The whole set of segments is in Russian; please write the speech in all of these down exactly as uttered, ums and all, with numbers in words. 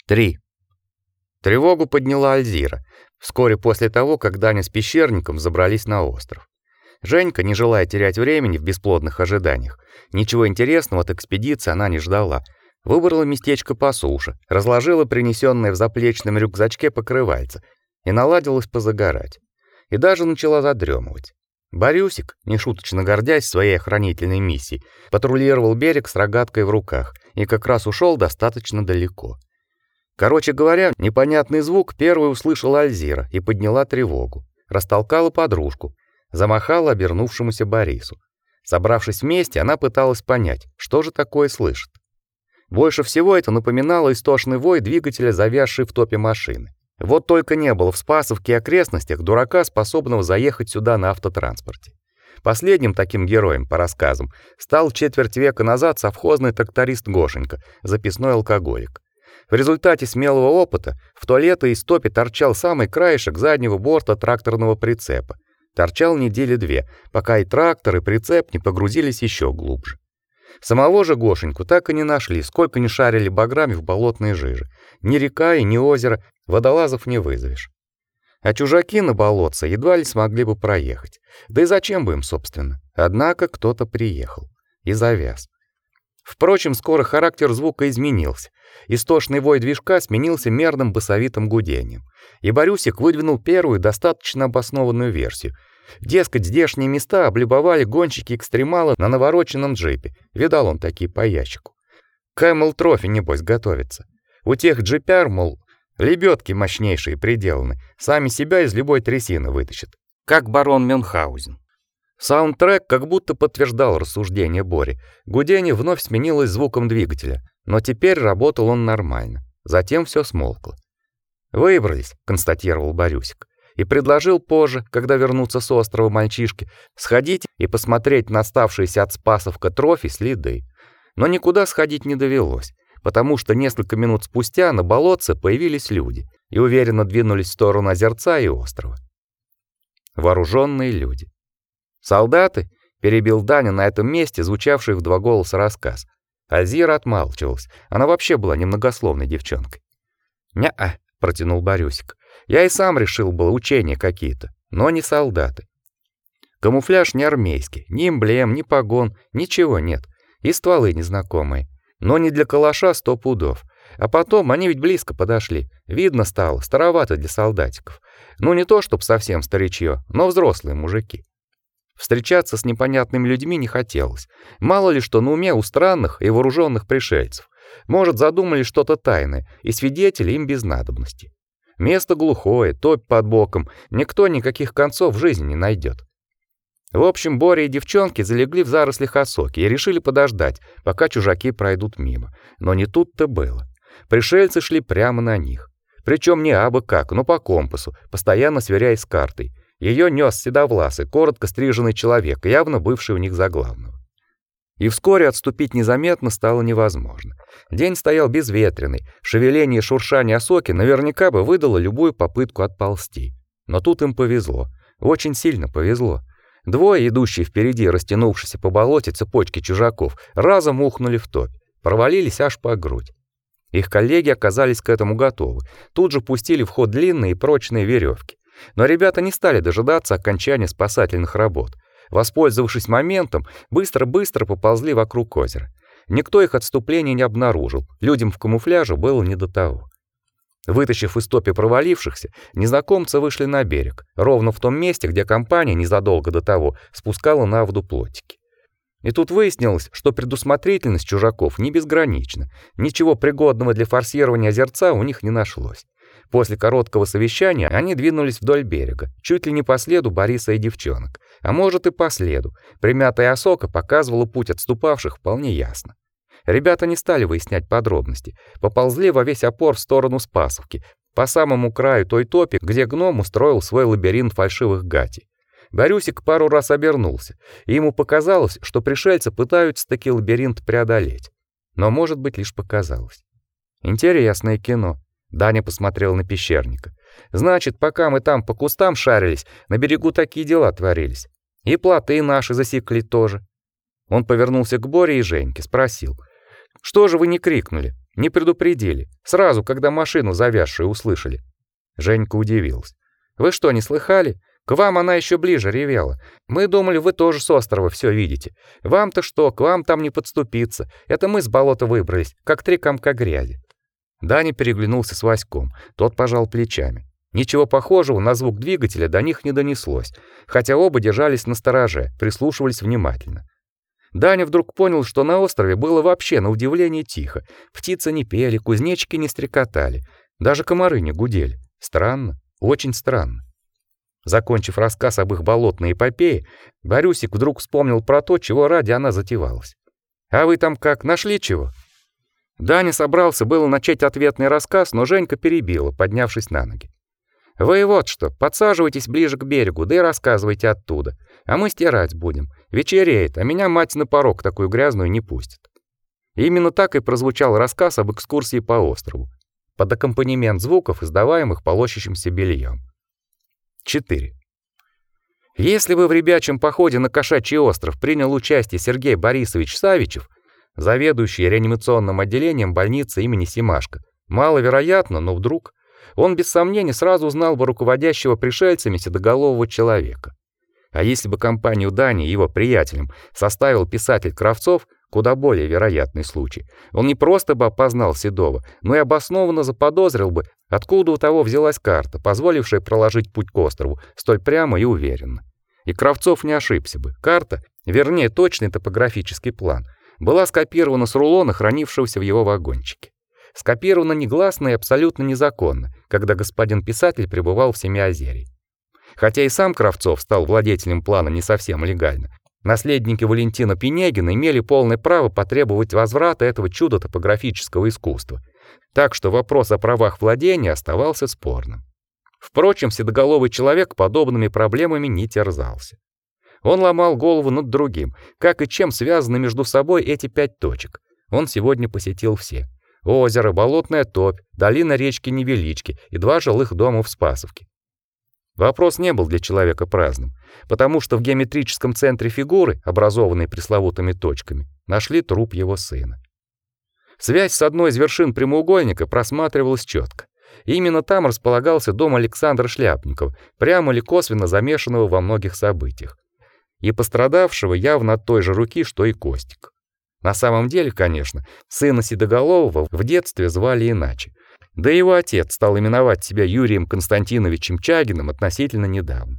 Три. Тревогу подняла Альзира, вскоре после того, как Даня с пещерником забрались на остров. Женька, не желая терять времени в бесплодных ожиданиях, ничего интересного от экспедиции она не ждала, выбрала местечко по суше, разложила принесенное в заплечном рюкзачке покрывальце и наладилась позагорать. И даже начала задремывать. Борюсик, нешуточно гордясь своей охранительной миссией, патрулировал берег с рогаткой в руках и как раз ушел достаточно далеко. Короче говоря, непонятный звук первой услышала Альзира и подняла тревогу, растолкала подружку, замахала обернувшемуся Борису. Собравшись вместе, она пыталась понять, что же такое слышит. Больше всего это напоминало истошный вой двигателя завязшей в топе машины. Вот только не было в Спасовке и окрестностях дурака, способного заехать сюда на автотранспорте. Последним таким героем, по рассказам, стал четверть века назад совхозный тракторист Гошенька, записной алкоголик. В результате смелого опыта в то лето из топи торчал самый краешек заднего борта тракторного прицепа. Торчал недели две, пока и трактор, и прицеп не погрузились еще глубже. Самого же Гошеньку так и не нашли, сколько ни шарили баграми в болотной жиже. Ни река и ни озеро, водолазов не вызовешь. А чужаки на болотце едва ли смогли бы проехать. Да и зачем бы им, собственно? Однако кто-то приехал и завяз. Впрочем, скоро характер звука изменился. Истошный вой движка сменился мерным басовитым гудением. И Борюсик выдвинул первую достаточно обоснованную версию. Дескать, здешние места облюбовали гонщики-экстремалы на навороченном джипе. Видал он такие по ящику. Camel Trophy, небось, готовится. У тех джипяр, мол, лебедки мощнейшие приделаны, сами себя из любой трясины вытащат. Как барон Мюнхгаузен. Саундтрек как будто подтверждал рассуждения Бори. Гудение вновь сменилось звуком двигателя, но теперь работал он нормально. Затем все смолкло. «Выбрались», — констатировал Борюсик, и предложил позже, когда вернутся с острова мальчишки, сходить и посмотреть на оставшиеся от Спасовка трофи следы. Но никуда сходить не довелось, потому что несколько минут спустя на болотце появились люди и уверенно двинулись в сторону озерца и острова. Вооруженные люди. «Солдаты?» — перебил Даня на этом месте звучавший в два голоса рассказ. Альзира отмалчивалась. Она вообще была немногословной девчонкой. «Не-а», — протянул Борюсик. «Я и сам решил было учения какие-то, но не солдаты. Камуфляж не армейский, ни эмблем, ни погон, ничего нет. И стволы незнакомые. Но не для калаша сто пудов. А потом они ведь близко подошли. Видно стало, старовато для солдатиков. Ну не то, чтоб совсем старичье, но взрослые мужики. Встречаться с непонятными людьми не хотелось. Мало ли что на уме у странных и вооруженных пришельцев. Может, задумали что-то тайное, и свидетели им без надобности. Место глухое, топь под боком, никто никаких концов в жизни не найдет. В общем, Боря и девчонки залегли в зарослях осоки и решили подождать, пока чужаки пройдут мимо. Но не тут-то было. Пришельцы шли прямо на них. Причем не абы как, но по компасу, постоянно сверяясь с картой. Ее нес седовласый, коротко стриженный человек, явно бывший у них за главного. И вскоре отступить незаметно стало невозможно. День стоял безветренный, шевеление и шуршание осоки наверняка бы выдало любую попытку отползти. Но тут им повезло, очень сильно повезло. Двое, идущие впереди растянувшиеся по болоте цепочки чужаков, разом ухнули в топь, провалились аж по грудь. Их коллеги оказались к этому готовы, тут же пустили в ход длинные и прочные веревки. Но ребята не стали дожидаться окончания спасательных работ. Воспользовавшись моментом, быстро-быстро поползли вокруг озера. Никто их отступления не обнаружил, людям в камуфляже было не до того. Вытащив из топи провалившихся, незнакомцы вышли на берег, ровно в том месте, где компания незадолго до того спускала на воду плотики. И тут выяснилось, что предусмотрительность чужаков не безгранична. Ничего пригодного для форсирования озерца у них не нашлось. После короткого совещания они двинулись вдоль берега, чуть ли не по следу Бориса и девчонок, а может и по следу. Примятая осока показывала путь отступавших вполне ясно. Ребята не стали выяснять подробности, поползли во весь опор в сторону Спасовки, по самому краю той топи, где гном устроил свой лабиринт фальшивых гатей. Борюсик пару раз обернулся, и ему показалось, что пришельцы пытаются таки лабиринт преодолеть. Но, может быть, лишь показалось. Интересное кино. Даня посмотрел на пещерника. Значит, пока мы там по кустам шарились, на берегу такие дела творились. И плоты наши засекли тоже. Он повернулся к Боре и Женьке, спросил: "Что же вы не крикнули? Не предупредили. Сразу, когда машину завязшую услышали. Женька удивился. Вы что, не слыхали? К вам она еще ближе ревела. Мы думали, вы тоже с острова все видите. Вам-то что, к вам там не подступиться. Это мы с болота выбрались, как три комка грязи. Даня переглянулся с Васьком. Тот пожал плечами. Ничего похожего на звук двигателя до них не донеслось, хотя оба держались настороже, прислушивались внимательно. Даня вдруг понял, что на острове было вообще на удивление тихо. Птицы не пели, кузнечики не стрекотали, даже комары не гудели. Странно, очень странно. Закончив рассказ об их болотной эпопее, Борюсик вдруг вспомнил про то, чего ради она затевалась. «А вы там как, нашли чего?» Даня собрался было начать ответный рассказ, но Женька перебила, поднявшись на ноги. «Вы вот что, подсаживайтесь ближе к берегу, да и рассказывайте оттуда. А мы стирать будем. Вечереет, а меня мать на порог такую грязную не пустит». И именно так и прозвучал рассказ об экскурсии по острову, под аккомпанемент звуков, издаваемых полощущимся бельем. четыре. Если бы в ребячьем походе на Кошачий остров принял участие Сергей Борисович Савичев, заведующий реанимационным отделением больницы имени Семашко, маловероятно, но вдруг он без сомнения сразу узнал бы руководящего пришельцами седоголового человека. А если бы компанию Дани и его приятелям составил писатель Кравцов, куда более вероятный случай, он не просто бы опознал Седова, но и обоснованно заподозрил бы, откуда у того взялась карта, позволившая проложить путь к острову столь прямо и уверенно. И Кравцов не ошибся бы. Карта, вернее, точный топографический план, была скопирована с рулона, хранившегося в его вагончике. Скопирована негласно и абсолютно незаконно, когда господин писатель пребывал в Семиозерье. Хотя и сам Кравцов стал владельцем плана не совсем легально, наследники Валентина Пинегина имели полное право потребовать возврата этого чуда топографического искусства. Так что вопрос о правах владения оставался спорным. Впрочем, седоголовый человек подобными проблемами не терзался. Он ломал голову над другим, как и чем связаны между собой эти пять точек. Он сегодня посетил все: озеро, болотная топь, долина речки Невелички и два жилых дома в Спасовке. Вопрос не был для человека праздным, потому что в геометрическом центре фигуры, образованной пресловутыми точками, нашли труп его сына. Связь с одной из вершин прямоугольника просматривалась четко. Именно там располагался дом Александра Шляпникова, прямо или косвенно замешанного во многих событиях, и пострадавшего явно от той же руки, что и Костик. На самом деле, конечно, сына Седоголового в детстве звали иначе. Да и его отец стал именовать себя Юрием Константиновичем Чагиным относительно недавно.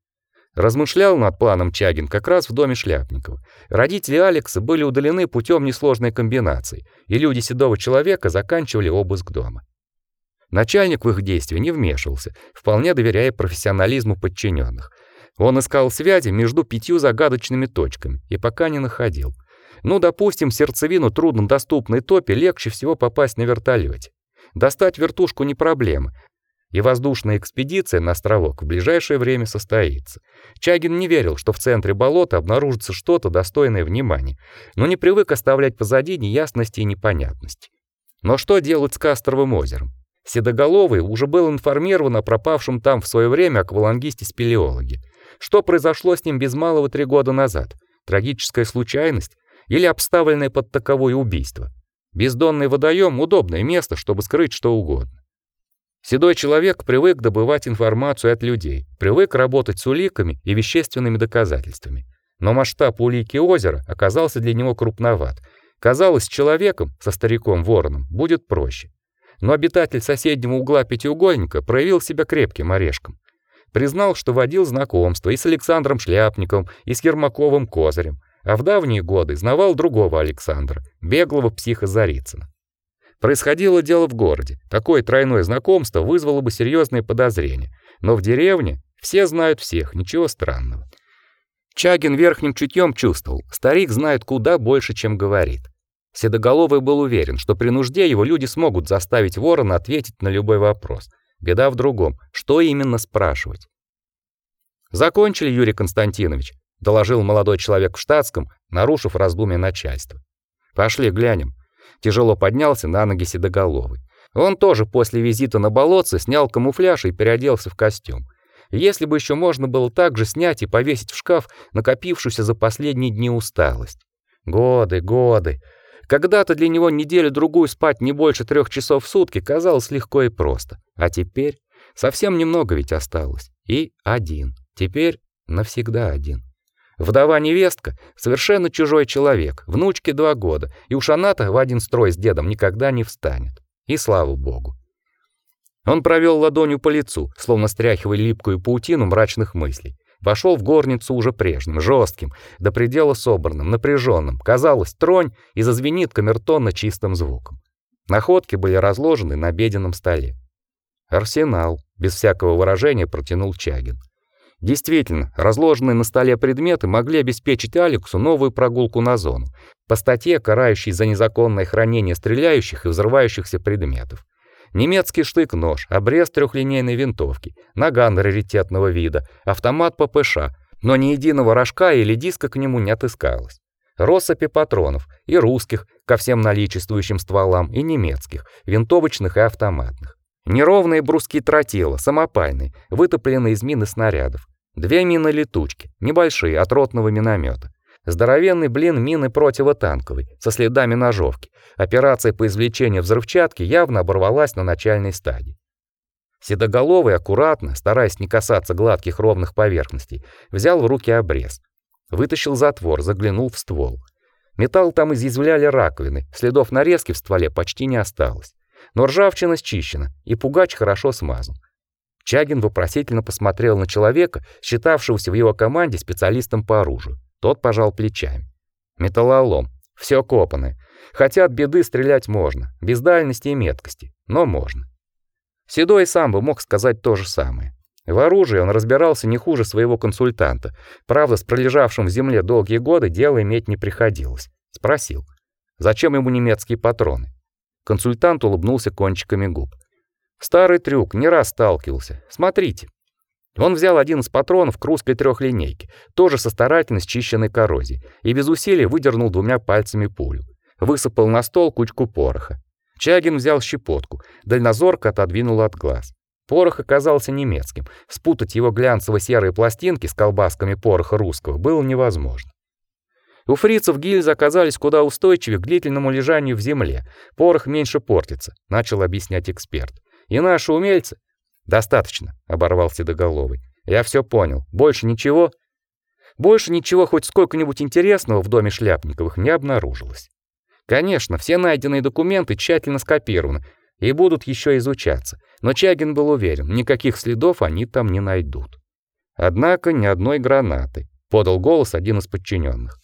Размышлял над планом Чагин как раз в доме Шляпникова. Родители Алекса были удалены путем несложной комбинации, и люди седого человека заканчивали обыск дома. Начальник в их действия не вмешивался, вполне доверяя профессионализму подчиненных. Он искал связи между пятью загадочными точками и пока не находил. Ну, допустим, в сердцевину труднодоступной топи легче всего попасть на вертолете. Достать вертушку не проблема, и воздушная экспедиция на островок в ближайшее время состоится. Чагин не верил, что в центре болота обнаружится что-то достойное внимания, но не привык оставлять позади неясности и непонятности. Но что делать с Кастровым озером? Седоголовый уже был информирован о пропавшем там в свое время аквалангисте-спелеологе. Что произошло с ним без малого три года назад? Трагическая случайность или обставленное под таковое убийство? Бездонный водоем — удобное место, чтобы скрыть что угодно. Седой человек привык добывать информацию от людей, привык работать с уликами и вещественными доказательствами. Но масштаб улики озера оказался для него крупноват. Казалось, с человеком, со стариком Вороном, будет проще. Но обитатель соседнего угла пятиугольника проявил себя крепким орешком. Признал, что водил знакомства и с Александром Шляпниковым, и с Ермаковым Козырем, а в давние годы знавал другого Александра, беглого психа Зарицына. Происходило дело в городе. Такое тройное знакомство вызвало бы серьезные подозрения, но в деревне все знают всех, ничего странного. Чагин верхним чутьем чувствовал, старик знает куда больше, чем говорит. Седоголовый был уверен, что при нужде его люди смогут заставить Ворона ответить на любой вопрос. Беда в другом, что именно спрашивать. «Закончили, Юрий Константинович», — доложил молодой человек в штатском, нарушив раздумье начальства. «Пошли глянем». Тяжело поднялся на ноги Седоголовый. Он тоже после визита на болотце снял камуфляж и переоделся в костюм. Если бы еще можно было также снять и повесить в шкаф накопившуюся за последние дни усталость. Годы, годы. Когда-то для него неделю-другую спать не больше трех часов в сутки казалось легко и просто. А теперь совсем немного ведь осталось. И один. Теперь навсегда один. Вдова-невестка совершенно чужой человек, внучке два года, и уж она-то в один строй с дедом никогда не встанет. И слава богу. Он провел ладонью по лицу, словно стряхивая липкую паутину мрачных мыслей. Вошел в горницу уже прежним, жестким, до предела собранным, напряженным. Казалось, тронь и зазвенит камертонно чистым звуком. Находки были разложены на обеденном столе. Арсенал, без всякого выражения протянул Чагин. Действительно, разложенные на столе предметы могли обеспечить Алексу новую прогулку на зону, по статье, карающей за незаконное хранение стреляющих и взрывающихся предметов. Немецкий штык-нож, обрез трехлинейной винтовки, наган раритетного вида, автомат ППШ, но ни единого рожка или диска к нему не отыскалось. Россыпи патронов, и русских, ко всем наличествующим стволам, и немецких, винтовочных и автоматных. Неровные бруски тротила, самопальные, вытопленные из мин и снарядов. Две мины-летучки, небольшие, от ротного миномета. Здоровенный блин мины противотанковой, со следами ножовки. Операция по извлечению взрывчатки явно оборвалась на начальной стадии. Седоголовый аккуратно, стараясь не касаться гладких ровных поверхностей, взял в руки обрез. Вытащил затвор, заглянул в ствол. Металл там изъязвляли раковины, следов нарезки в стволе почти не осталось. Но ржавчина счищена, и пугач хорошо смазан. Чагин вопросительно посмотрел на человека, считавшегося в его команде специалистом по оружию. Тот пожал плечами. Металлолом, все копанное. Хотя от беды стрелять можно, без дальности и меткости, но можно. Седой сам бы мог сказать то же самое. В оружии он разбирался не хуже своего консультанта. Правда, с пролежавшим в земле долгие годы дело иметь не приходилось. Спросил: "Зачем ему немецкие патроны?" Консультант улыбнулся кончиками губ. "Старый трюк, не раз сталкивался. Смотрите". Он взял один из патронов к русской трехлинейке, тоже со старательно счищенной коррозией, и без усилий выдернул двумя пальцами пулю. Высыпал на стол кучку пороха. Чагин взял щепотку, дальнозорко отодвинул от глаз. Порох оказался немецким. Спутать его глянцево-серые пластинки с колбасками пороха русского было невозможно. У фрицев гильзы оказались куда устойчивее к длительному лежанию в земле. Порох меньше портится, начал объяснять эксперт. И наши умельцы... Достаточно, оборвал Седоголовый. Я все понял. Больше ничего? Больше ничего хоть сколько-нибудь интересного в доме Шляпниковых не обнаружилось. Конечно, все найденные документы тщательно скопированы и будут еще изучаться, но Чагин был уверен, никаких следов они там не найдут. Однако ни одной гранаты, подал голос один из подчиненных.